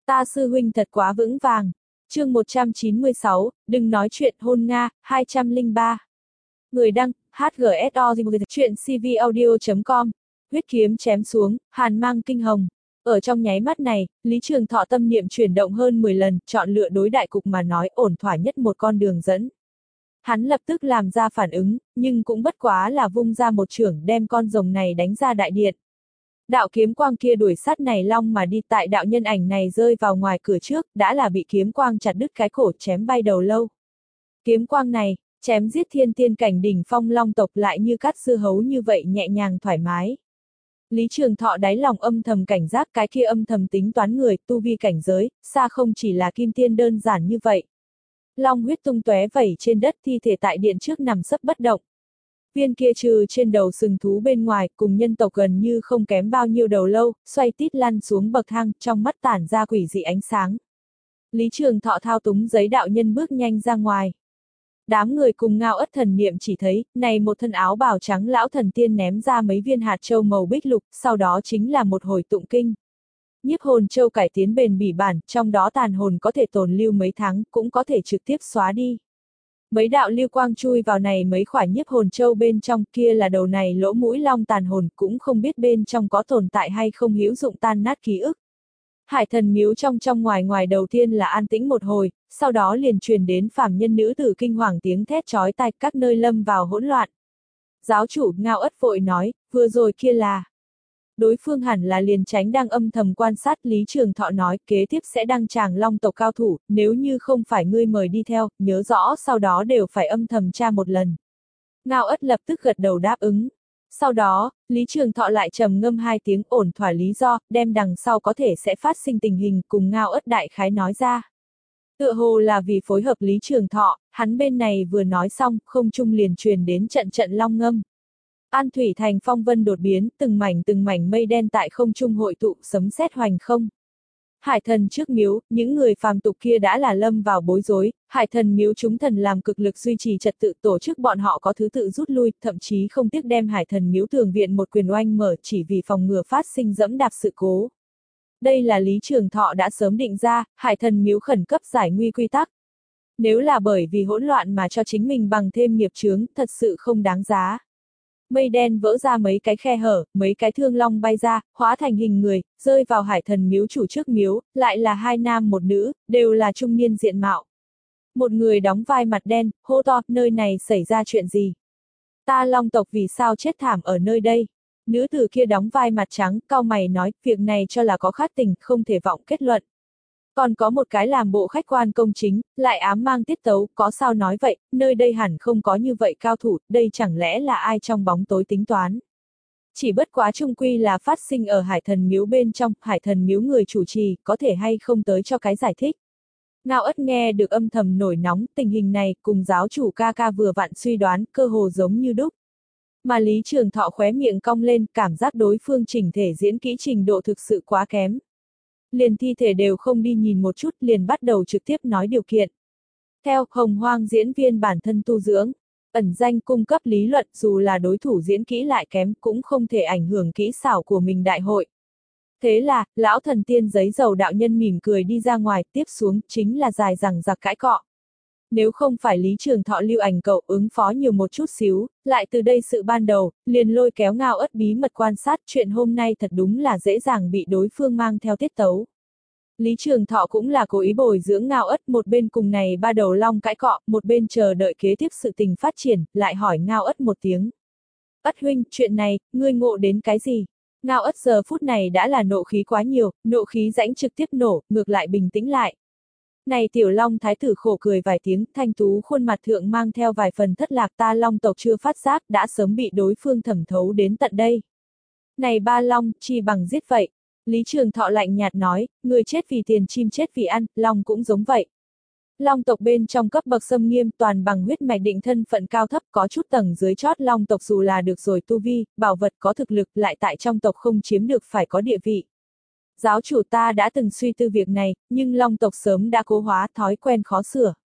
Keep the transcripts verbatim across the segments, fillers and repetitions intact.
Ta sư huynh thật quá vững vàng. Chương một trăm chín mươi sáu, đừng nói chuyện hôn Nga, hai trăm lẻ ba. Người đăng, hát giê ét o chuyện c v audio chấm com. Huyết kiếm chém xuống, hàn mang kinh hồng. Ở trong nháy mắt này, Lý Trường Thọ tâm niệm chuyển động hơn mười lần, chọn lựa đối đại cục mà nói ổn thỏa nhất một con đường dẫn. Hắn lập tức làm ra phản ứng, nhưng cũng bất quá là vung ra một chưởng đem con rồng này đánh ra đại điện. Đạo kiếm quang kia đuổi sát này long mà đi, tại đạo nhân ảnh này rơi vào ngoài cửa trước, đã là bị kiếm quang chặt đứt cái cổ chém bay đầu lâu. Kiếm quang này, chém giết thiên tiên cảnh đỉnh phong long tộc lại như cắt dưa hấu như vậy nhẹ nhàng thoải mái. Lý Trường Thọ đáy lòng âm thầm cảnh giác, cái kia âm thầm tính toán người, tu vi cảnh giới, xa không chỉ là kim tiên đơn giản như vậy. Long huyết tung tóe vẩy trên đất, thi thể tại điện trước nằm sấp bất động. Viên kia trừ trên đầu sừng thú bên ngoài, cùng nhân tộc gần như không kém bao nhiêu đầu lâu, xoay tít lăn xuống bậc thang, trong mắt tản ra quỷ dị ánh sáng. Lý Trường Thọ thao túng giấy đạo nhân bước nhanh ra ngoài. Đám người cùng ngao ất thần niệm chỉ thấy, này một thân áo bào trắng lão thần tiên ném ra mấy viên hạt châu màu bích lục, sau đó chính là một hồi tụng kinh. Nhiếp hồn châu cải tiến bền bỉ bản, trong đó tàn hồn có thể tồn lưu mấy tháng, cũng có thể trực tiếp xóa đi. Mấy đạo lưu quang chui vào này mấy khỏa nhiếp hồn châu bên trong, kia là đầu này lỗ mũi long tàn hồn, cũng không biết bên trong có tồn tại hay không hữu dụng tan nát ký ức. Hải thần miếu trong trong ngoài ngoài đầu tiên là an tĩnh một hồi, sau đó liền truyền đến phàm nhân nữ tử kinh hoàng tiếng thét chói tai, các nơi lâm vào hỗn loạn. Giáo chủ Ngao Ất vội nói, vừa rồi kia là. Đối phương hẳn là liền tránh đang âm thầm quan sát. Lý Trường Thọ nói, kế tiếp sẽ đăng tràng long tộc cao thủ, nếu như không phải ngươi mời đi theo, nhớ rõ sau đó đều phải âm thầm tra một lần. Ngao Ất lập tức gật đầu đáp ứng. Sau đó, Lý Trường Thọ lại trầm ngâm hai tiếng ổn thỏa lý do, đem đằng sau có thể sẽ phát sinh tình hình cùng Ngao Ất đại khái nói ra. Tựa hồ là vì phối hợp Lý Trường Thọ, hắn bên này vừa nói xong, không trung liền truyền đến trận trận long ngâm. An Thủy Thành phong vân đột biến, từng mảnh từng mảnh mây đen tại không trung hội tụ, sấm sét hoành không. Hải thần trước miếu, những người phàm tục kia đã là lâm vào bối rối, hải thần miếu chúng thần làm cực lực duy trì trật tự, tổ chức bọn họ có thứ tự rút lui, thậm chí không tiếc đem hải thần miếu tường viện một quyền oanh mở chỉ vì phòng ngừa phát sinh dẫm đạp sự cố. Đây là Lý Trường Thọ đã sớm định ra, hải thần miếu khẩn cấp giải nguy quy tắc. Nếu là bởi vì hỗn loạn mà cho chính mình bằng thêm nghiệp chướng, thật sự không đáng giá. Mây đen vỡ ra mấy cái khe hở, mấy cái thương long bay ra, hóa thành hình người, rơi vào hải thần miếu chủ trước miếu, lại là hai nam một nữ, đều là trung niên diện mạo. Một người đóng vai mặt đen, hô to, nơi này xảy ra chuyện gì? Ta long tộc vì sao chết thảm ở nơi đây? Nữ tử kia đóng vai mặt trắng, cau mày nói, việc này cho là có khát tình, không thể vọng kết luận. Còn có một cái làm bộ khách quan công chính, lại ám mang tiết tấu, có sao nói vậy, nơi đây hẳn không có như vậy cao thủ, đây chẳng lẽ là ai trong bóng tối tính toán. Chỉ bất quá chung quy là phát sinh ở hải thần miếu bên trong, hải thần miếu người chủ trì, có thể hay không tới cho cái giải thích. Ngao Ất nghe được âm thầm nổi nóng, tình hình này, cùng giáo chủ ca ca vừa vặn suy đoán, cơ hồ giống như đúc. Mà Lý Trường Thọ khóe miệng cong lên, cảm giác đối phương chỉnh thể diễn kỹ trình độ thực sự quá kém. Liền thi thể đều không đi nhìn một chút, liền bắt đầu trực tiếp nói điều kiện. Theo Hồng Hoang diễn viên bản thân tu dưỡng, ẩn danh cung cấp lý luận, dù là đối thủ diễn kỹ lại kém cũng không thể ảnh hưởng kỹ xảo của mình đại hội. Thế là, lão thần tiên giấy dầu đạo nhân mỉm cười đi ra ngoài, tiếp xuống chính là dài dằng dặc cãi cọ. Nếu không phải Lý Trường Thọ lưu ảnh cậu ứng phó nhiều một chút xíu, lại từ đây sự ban đầu, liền lôi kéo Ngao Ất bí mật quan sát, chuyện hôm nay thật đúng là dễ dàng bị đối phương mang theo tiết tấu. Lý Trường Thọ cũng là cố ý bồi dưỡng Ngao Ất, một bên cùng này ba đầu long cãi cọ, một bên chờ đợi kế tiếp sự tình phát triển, lại hỏi Ngao Ất một tiếng. Ất huynh, chuyện này, ngươi ngộ đến cái gì? Ngao Ất giờ phút này đã là nộ khí quá nhiều, nộ khí rãnh trực tiếp nổ, ngược lại bình tĩnh lại. Này tiểu long thái tử khổ cười vài tiếng, thanh tú khuôn mặt thượng mang theo vài phần thất lạc, ta long tộc chưa phát giác, đã sớm bị đối phương thẩm thấu đến tận đây. Này ba long, chi bằng giết vậy. Lý Trường Thọ lạnh nhạt nói, người chết vì tiền chim chết vì ăn, long cũng giống vậy. Long tộc bên trong cấp bậc xâm nghiêm, toàn bằng huyết mạch định thân phận cao thấp, có chút tầng dưới chót long tộc dù là được rồi tu vi, bảo vật có thực lực, lại tại trong tộc không chiếm được phải có địa vị. Giáo chủ ta đã từng suy tư việc này, nhưng long tộc sớm đã cố hóa, thói quen khó sửa.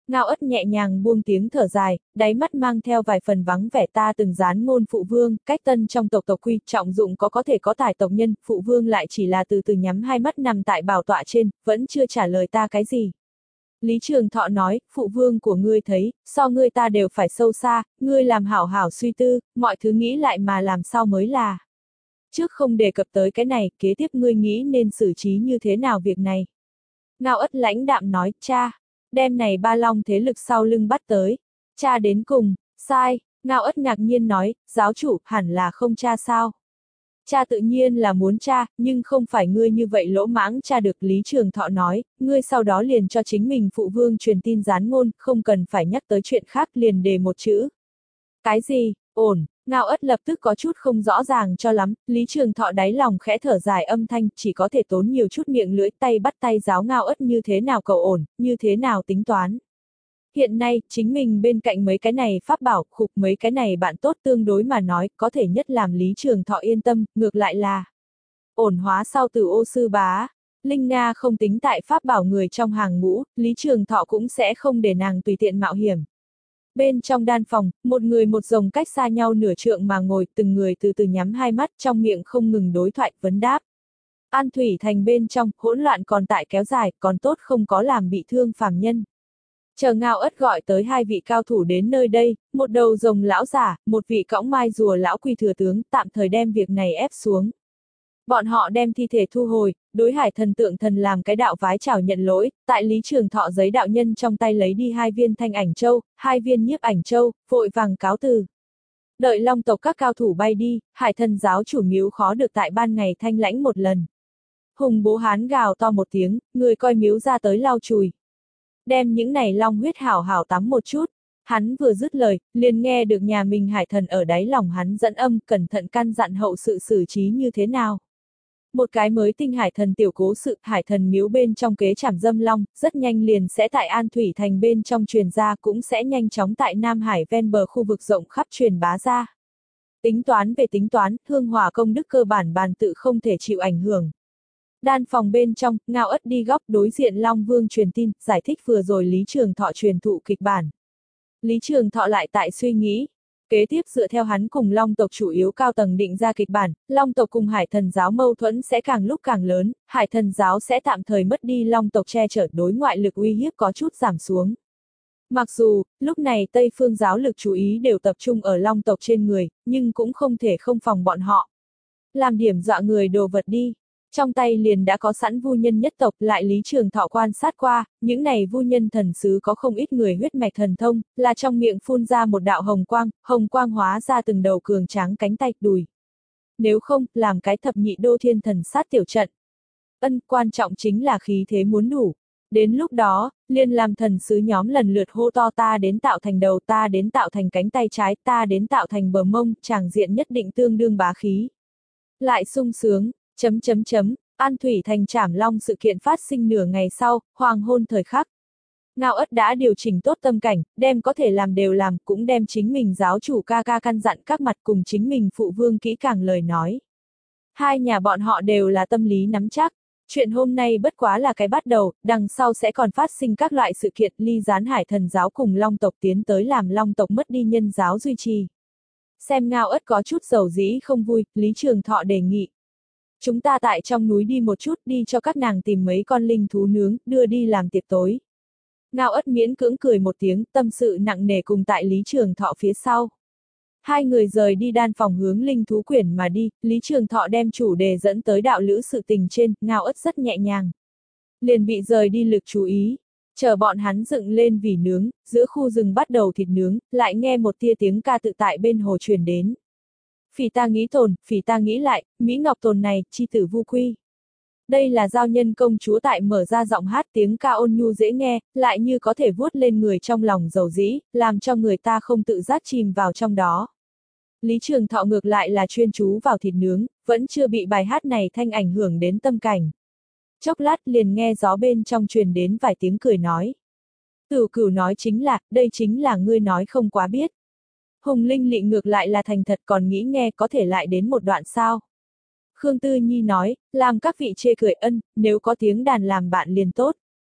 Ngao Ất nhẹ nhàng buông tiếng thở dài, đáy mắt mang theo vài phần vắng vẻ ta từng gián ngôn phụ vương, cách tân trong tộc tộc quy, trọng dụng có có thể có tài tộc nhân, phụ vương lại chỉ là từ từ nhắm hai mắt nằm tại bảo tọa trên, vẫn chưa trả lời ta cái gì. Lý Trường Thọ nói, phụ vương của ngươi thấy, so ngươi ta đều phải sâu xa, ngươi làm hảo hảo suy tư, mọi thứ nghĩ lại mà làm sao mới là. Trước không đề cập tới cái này, kế tiếp ngươi nghĩ nên xử trí như thế nào việc này. Ngao Ất lãnh đạm nói, cha, đem này ba long thế lực sau lưng bắt tới. Cha đến cùng, sai, Ngao Ất ngạc nhiên nói, giáo chủ, hẳn là không cha sao. Cha tự nhiên là muốn cha, nhưng không phải ngươi như vậy lỗ mãng cha được. Lý Trường Thọ nói, ngươi sau đó liền cho chính mình phụ vương truyền tin gián ngôn, không cần phải nhắc tới chuyện khác, liền đề một chữ. Cái gì, ổn, Ngao Ất lập tức có chút không rõ ràng cho lắm, Lý Trường Thọ đáy lòng khẽ thở dài âm thanh, chỉ có thể tốn nhiều chút miệng lưỡi, tay bắt tay giáo Ngao Ất như thế nào cầu ổn, như thế nào tính toán. Hiện nay, chính mình bên cạnh mấy cái này pháp bảo, khục mấy cái này bạn tốt tương đối mà nói, có thể nhất làm Lý Trường Thọ yên tâm, ngược lại là ổn hóa sau từ ô sư bá. Linh Nga không tính tại pháp bảo người trong hàng ngũ, Lý Trường Thọ cũng sẽ không để nàng tùy tiện mạo hiểm. Bên trong đan phòng, một người một rồng cách xa nhau nửa trượng mà ngồi, từng người từ từ nhắm hai mắt, trong miệng không ngừng đối thoại, vấn đáp. An Thủy Thành bên trong, hỗn loạn còn tại kéo dài, còn tốt không có làm bị thương phàm nhân. Chờ Ngao Ất gọi tới hai vị cao thủ đến nơi đây, một đầu rồng lão giả, một vị cõng mai rùa lão quỳ thừa tướng, tạm thời đem việc này ép xuống. Bọn họ đem thi thể thu hồi, đối Hải Thần tượng thần làm cái đạo vái chào nhận lỗi, tại Lý Trường Thọ giấy đạo nhân trong tay lấy đi hai viên thanh ảnh châu, hai viên nhiếp ảnh châu, vội vàng cáo từ. Đợi Long tộc các cao thủ bay đi, Hải Thần giáo chủ miếu khó được tại ban ngày thanh lãnh một lần. Hùng bố hán gào to một tiếng, người coi miếu ra tới lau chùi. Đem những này long huyết hảo hảo tắm một chút. Hắn vừa dứt lời, liền nghe được nhà mình Hải Thần ở đáy lòng hắn dẫn âm, cẩn thận căn dặn hậu sự xử trí như thế nào. Một cái mới tinh Hải Thần tiểu cố sự, Hải Thần miếu bên trong kế trảm dâm long, rất nhanh liền sẽ tại An Thủy Thành bên trong truyền ra, cũng sẽ nhanh chóng tại Nam Hải ven bờ khu vực rộng khắp truyền bá ra. Tính toán về tính toán, hương hỏa công đức cơ bản bàn tự không thể chịu ảnh hưởng. Đan phòng bên trong, Ngao Ất đi góc đối diện Long Vương truyền tin, giải thích vừa rồi Lý Trường Thọ truyền thụ kịch bản. Lý Trường Thọ lại tại suy nghĩ. Kế tiếp dựa theo hắn cùng Long tộc chủ yếu cao tầng định ra kịch bản, Long tộc cùng Hải Thần giáo mâu thuẫn sẽ càng lúc càng lớn, Hải Thần giáo sẽ tạm thời mất đi Long tộc che chở, đối ngoại lực uy hiếp có chút giảm xuống. Mặc dù, lúc này Tây phương giáo lực chú ý đều tập trung ở Long tộc trên người, nhưng cũng không thể không phòng bọn họ. Làm điểm dọa người đồ vật đi. Trong tay liền đã có sẵn vu nhân nhất tộc, lại Lý Trường Thọ quan sát qua, những này vu nhân thần sứ có không ít người huyết mạch thần thông, là trong miệng phun ra một đạo hồng quang, hồng quang hóa ra từng đầu cường tráng cánh tay, đùi. Nếu không, làm cái thập nhị đô thiên thần sát tiểu trận. Ân, quan trọng chính là khí thế muốn đủ. Đến lúc đó, liền làm thần sứ nhóm lần lượt hô to ta đến tạo thành đầu, ta đến tạo thành cánh tay trái, ta đến tạo thành bờ mông, tràng diện nhất định tương đương bá khí. Lại sung sướng. Chấm chấm chấm, An Thủy Thành trảm long sự kiện phát sinh nửa ngày sau, hoàng hôn thời khắc. Ngao Ất đã điều chỉnh tốt tâm cảnh, đem có thể làm đều làm, cũng đem chính mình giáo chủ ca ca căn dặn các mặt cùng chính mình phụ vương kỹ càng lời nói. Hai nhà bọn họ đều là tâm lý nắm chắc, chuyện hôm nay bất quá là cái bắt đầu, đằng sau sẽ còn phát sinh các loại sự kiện ly gián Hải Thần giáo cùng Long tộc tiến tới làm Long tộc mất đi nhân giáo duy trì. Xem Ngao Ất có chút dầu dĩ không vui, Lý Trường Thọ đề nghị. Chúng ta tại trong núi đi một chút, đi cho các nàng tìm mấy con linh thú nướng, đưa đi làm tiệc tối. Ngao Ất miễn cưỡng cười một tiếng, tâm sự nặng nề cùng tại Lý Trường Thọ phía sau. Hai người rời đi đan phòng hướng linh thú quyển mà đi, Lý Trường Thọ đem chủ đề dẫn tới đạo lữ sự tình trên, Ngao Ất rất nhẹ nhàng. Liền bị rời đi lực chú ý, chờ bọn hắn dựng lên vỉ nướng, giữa khu rừng bắt đầu thịt nướng, lại nghe một tia tiếng ca tự tại bên hồ truyền đến. Phỉ ta nghĩ tồn, phỉ ta nghĩ lại, Mỹ Ngọc tồn này, chi tử vu quy. Đây là giao nhân công chúa tại mở ra giọng hát tiếng ca ôn nhu dễ nghe, lại như có thể vuốt lên người trong lòng dầu dĩ, làm cho người ta không tự giác chìm vào trong đó. Lý Trường Thọ ngược lại là chuyên chú vào thịt nướng, vẫn chưa bị bài hát này thanh ảnh hưởng đến tâm cảnh. Chốc lát liền nghe gió bên trong truyền đến vài tiếng cười nói. Tửu Cửu nói chính là, đây chính là ngươi nói không quá biết. Hùng Linh Lị ngược lại là thành thật còn nghĩ nghe có thể lại đến một đoạn sao. Khương Tư Nhi nói, làm các vị chê cười ân, nếu có tiếng đàn làm bạn liền tốt.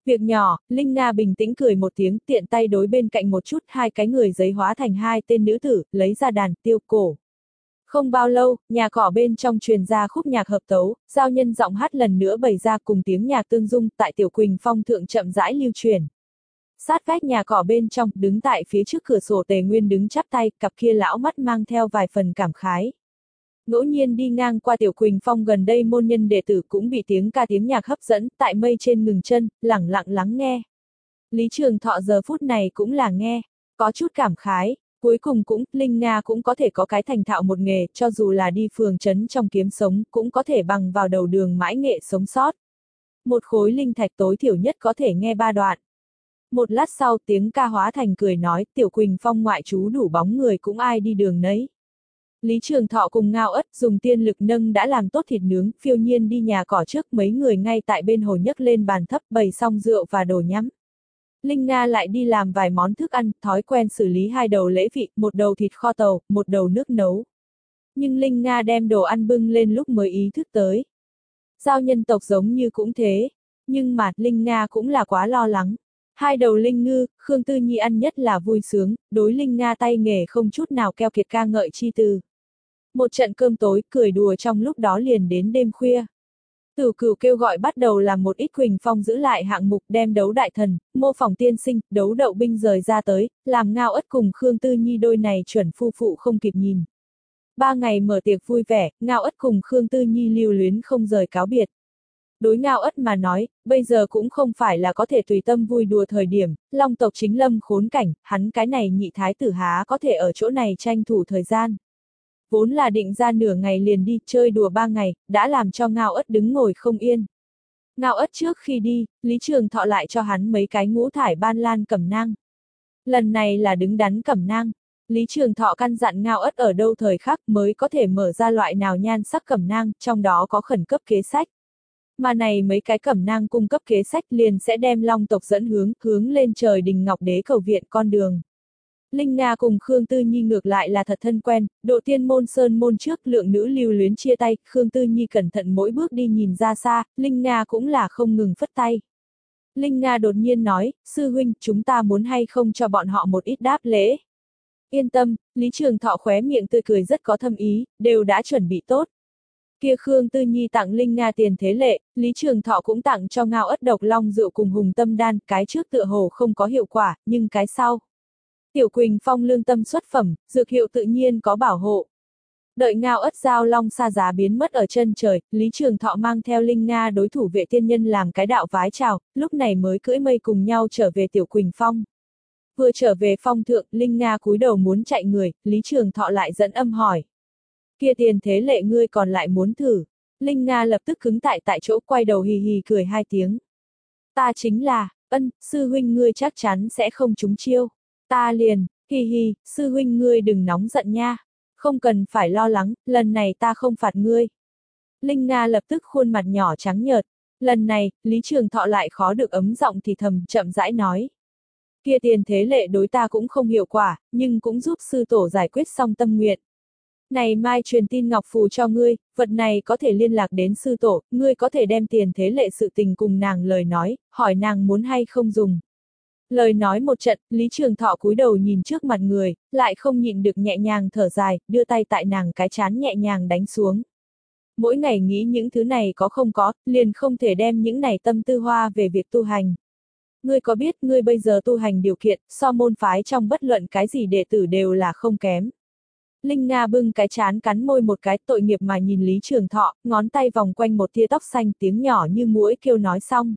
Việc nhỏ, Linh Nga bình tĩnh cười một tiếng, tiện tay đối bên cạnh một chút, hai cái người giấy hóa thành hai tên nữ tử, lấy ra đàn, tiêu cổ. Không bao lâu, nhà cỏ bên trong truyền ra khúc nhạc hợp tấu, giao nhân giọng hát lần nữa bày ra cùng tiếng nhạc tương dung, tại Tiểu Quỳnh Phong thượng chậm rãi lưu truyền. Sát vách nhà cỏ bên trong, đứng tại phía trước cửa sổ Tề Nguyên đứng chắp tay, cặp kia lão mắt mang theo vài phần cảm khái. Ngẫu nhiên đi ngang qua Tiểu Quỳnh Phong gần đây môn nhân đệ tử cũng bị tiếng ca tiếng nhạc hấp dẫn, tại mây trên ngừng chân, lẳng lặng lắng nghe. Lý Trường Thọ giờ phút này cũng là nghe, có chút cảm khái, cuối cùng cũng, Linh Nga cũng có thể có cái thành thạo một nghề, cho dù là đi phường trấn trong kiếm sống, cũng có thể bằng vào đầu đường mãi nghệ sống sót. Một khối linh thạch tối thiểu nhất có thể nghe ba đoạn. Một lát sau tiếng ca hóa thành cười nói, Tiểu Quỳnh Phong ngoại trú đủ bóng người cũng ai đi đường nấy. Lý Trường Thọ cùng Ngao Ất dùng tiên lực nâng đã làm tốt thịt nướng, phiêu nhiên đi nhà cỏ trước, mấy người ngay tại bên hồ nhấc lên bàn thấp bày xong rượu và đồ nhắm. Linh Nga lại đi làm vài món thức ăn, thói quen xử lý hai đầu lễ vị, một đầu thịt kho tàu, một đầu nước nấu. Nhưng Linh Nga đem đồ ăn bưng lên lúc mới ý thức tới. Giao nhân tộc giống như cũng thế, nhưng mà Linh Nga cũng là quá lo lắng. Hai đầu linh ngư, Khương Tư Nhi ăn nhất là vui sướng, đối Linh Nga tay nghề không chút nào keo kiệt ca ngợi chi từ. Một trận cơm tối, cười đùa trong lúc đó liền đến đêm khuya. Tử Cửu kêu gọi bắt đầu làm một ít Quỳnh Phong giữ lại hạng mục, đem đấu đại thần, mô phỏng tiên sinh, đấu đậu binh rời ra tới, làm Ngao Ất cùng Khương Tư Nhi đôi này chuẩn phu phụ không kịp nhìn. Ba ngày mở tiệc vui vẻ, Ngao Ất cùng Khương Tư Nhi lưu luyến không rời cáo biệt. Đối Ngao Ất mà nói, bây giờ cũng không phải là có thể tùy tâm vui đùa thời điểm, Long tộc chính lâm khốn cảnh, hắn cái này nhị thái tử há có thể ở chỗ này tranh thủ thời gian. Vốn là định ra nửa ngày liền đi chơi đùa ba ngày, đã làm cho Ngao Ất đứng ngồi không yên. Ngao Ất trước khi đi, Lý Trường Thọ lại cho hắn mấy cái ngũ thải ban lan cẩm nang. Lần này là đứng đắn cẩm nang. Lý Trường Thọ căn dặn Ngao Ất ở đâu thời khắc mới có thể mở ra loại nào nhan sắc cẩm nang, trong đó có khẩn cấp kế sách. Mà này mấy cái cẩm nang cung cấp kế sách liền sẽ đem Long tộc dẫn hướng, hướng lên trời đình Ngọc Đế cầu viện con đường. Linh Nga cùng Khương Tư Nhi ngược lại là thật thân quen, độ tiên môn sơn môn trước lượng nữ lưu luyến chia tay, Khương Tư Nhi cẩn thận mỗi bước đi nhìn ra xa, Linh Nga cũng là không ngừng phất tay. Linh Nga đột nhiên nói, sư huynh, chúng ta muốn hay không cho bọn họ một ít đáp lễ. Yên tâm, Lý Trường Thọ khóe miệng tươi cười rất có thâm ý, đều đã chuẩn bị tốt. Kia Khương Tư Nhi tặng Linh Nga tiền thế lệ, Lý Trường Thọ cũng tặng cho Ngao Ất độc long rượu cùng hùng tâm đan, cái trước tựa hồ không có hiệu quả, nhưng cái sau. Tiểu Quỳnh Phong lương tâm xuất phẩm, dược hiệu tự nhiên có bảo hộ. Đợi Ngao Ất giao long xa giá biến mất ở chân trời, Lý Trường Thọ mang theo Linh Nga đối thủ vệ tiên nhân làm cái đạo vái chào, lúc này mới cưỡi mây cùng nhau trở về Tiểu Quỳnh Phong. Vừa trở về phong thượng, Linh Nga cúi đầu muốn chạy người, Lý Trường Thọ lại dẫn âm hỏi. Kia tiền thế lệ ngươi còn lại muốn thử. Linh Nga lập tức cứng tại tại chỗ, quay đầu hì hì cười hai tiếng. Ta chính là, ân, sư huynh ngươi chắc chắn sẽ không trúng chiêu. Ta liền, hì hì, sư huynh ngươi đừng nóng giận nha. Không cần phải lo lắng, lần này ta không phạt ngươi. Linh Nga lập tức khuôn mặt nhỏ trắng nhợt. Lần này, Lý Trường Thọ lại khó được ấm giọng thì thầm, chậm rãi nói. Kia tiền thế lệ đối ta cũng không hiệu quả, nhưng cũng giúp sư tổ giải quyết xong tâm nguyện. Này mai truyền tin ngọc phù cho ngươi, vật này có thể liên lạc đến sư tổ, ngươi có thể đem tiền thế lệ sự tình cùng nàng lời nói, hỏi nàng muốn hay không dùng. Lời nói một trận, Lý Trường Thọ cúi đầu nhìn trước mặt người, lại không nhịn được nhẹ nhàng thở dài, đưa tay tại nàng cái trán nhẹ nhàng đánh xuống. Mỗi ngày nghĩ những thứ này có không có, liền không thể đem những này tâm tư hoa về việc tu hành. Ngươi có biết ngươi bây giờ tu hành điều kiện, so môn phái trong bất luận cái gì đệ tử đều là không kém. Linh Nga bưng cái chán cắn môi một cái tội nghiệp mà nhìn Lý Trường Thọ, ngón tay vòng quanh một tia tóc xanh, tiếng nhỏ như muỗi kêu nói xong.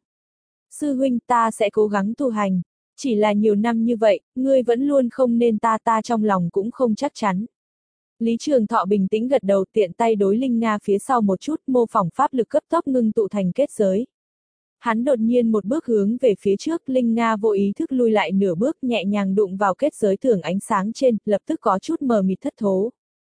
Sư huynh, ta sẽ cố gắng tu hành. Chỉ là nhiều năm như vậy, ngươi vẫn luôn không nên ta ta trong lòng cũng không chắc chắn. Lý Trường Thọ bình tĩnh gật đầu, tiện tay đối Linh Nga phía sau một chút, mô phỏng pháp lực cấp tốc ngưng tụ thành kết giới. Hắn đột nhiên một bước hướng về phía trước, Linh Nga vô ý thức lui lại nửa bước, nhẹ nhàng đụng vào kết giới tường ánh sáng trên, lập tức có chút mờ mịt thất thố.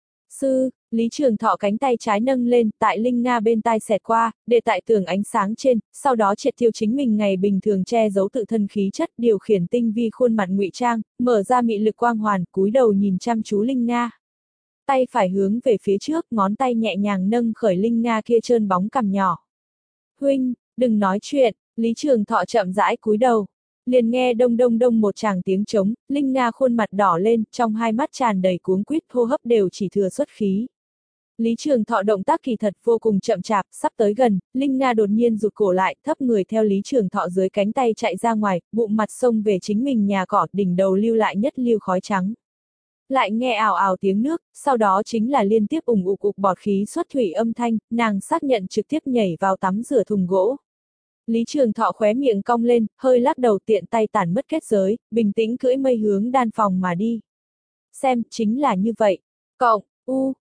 Sư, Lý Trường Thọ cánh tay trái nâng lên, tại Linh Nga bên tai xẹt qua, để tại tường ánh sáng trên, sau đó triệt tiêu chính mình ngày bình thường che giấu tự thân khí chất, điều khiển tinh vi khuôn mặt ngụy trang, mở ra mị lực quang hoàn, cúi đầu nhìn chăm chú Linh Nga. Tay phải hướng về phía trước, ngón tay nhẹ nhàng nâng khởi Linh Nga kia trơn bóng cằm nhỏ. Huynh, đừng nói chuyện, Lý Trường Thọ chậm rãi cúi đầu. Liền nghe đông đông đông một tràng tiếng trống, Linh Nga khuôn mặt đỏ lên, trong hai mắt tràn đầy cuống quýt, hô hấp đều chỉ thừa xuất khí. Lý Trường Thọ động tác kỳ thật vô cùng chậm chạp, sắp tới gần, Linh Nga đột nhiên rụt cổ lại, thấp người theo Lý Trường Thọ dưới cánh tay chạy ra ngoài, bụng mặt xông về chính mình nhà cỏ, đỉnh đầu lưu lại nhất lưu khói trắng. Lại nghe ào ào tiếng nước, sau đó chính là liên tiếp ủng ục ục bọt khí xuất thủy âm thanh, nàng xác nhận trực tiếp nhảy vào tắm rửa thùng gỗ. Lý Trường Thọ khóe miệng cong lên, hơi lắc đầu tiện tay tản mất kết giới, bình tĩnh cưỡi mây hướng đan phòng mà đi. Xem, chính là như vậy. Cộng, u,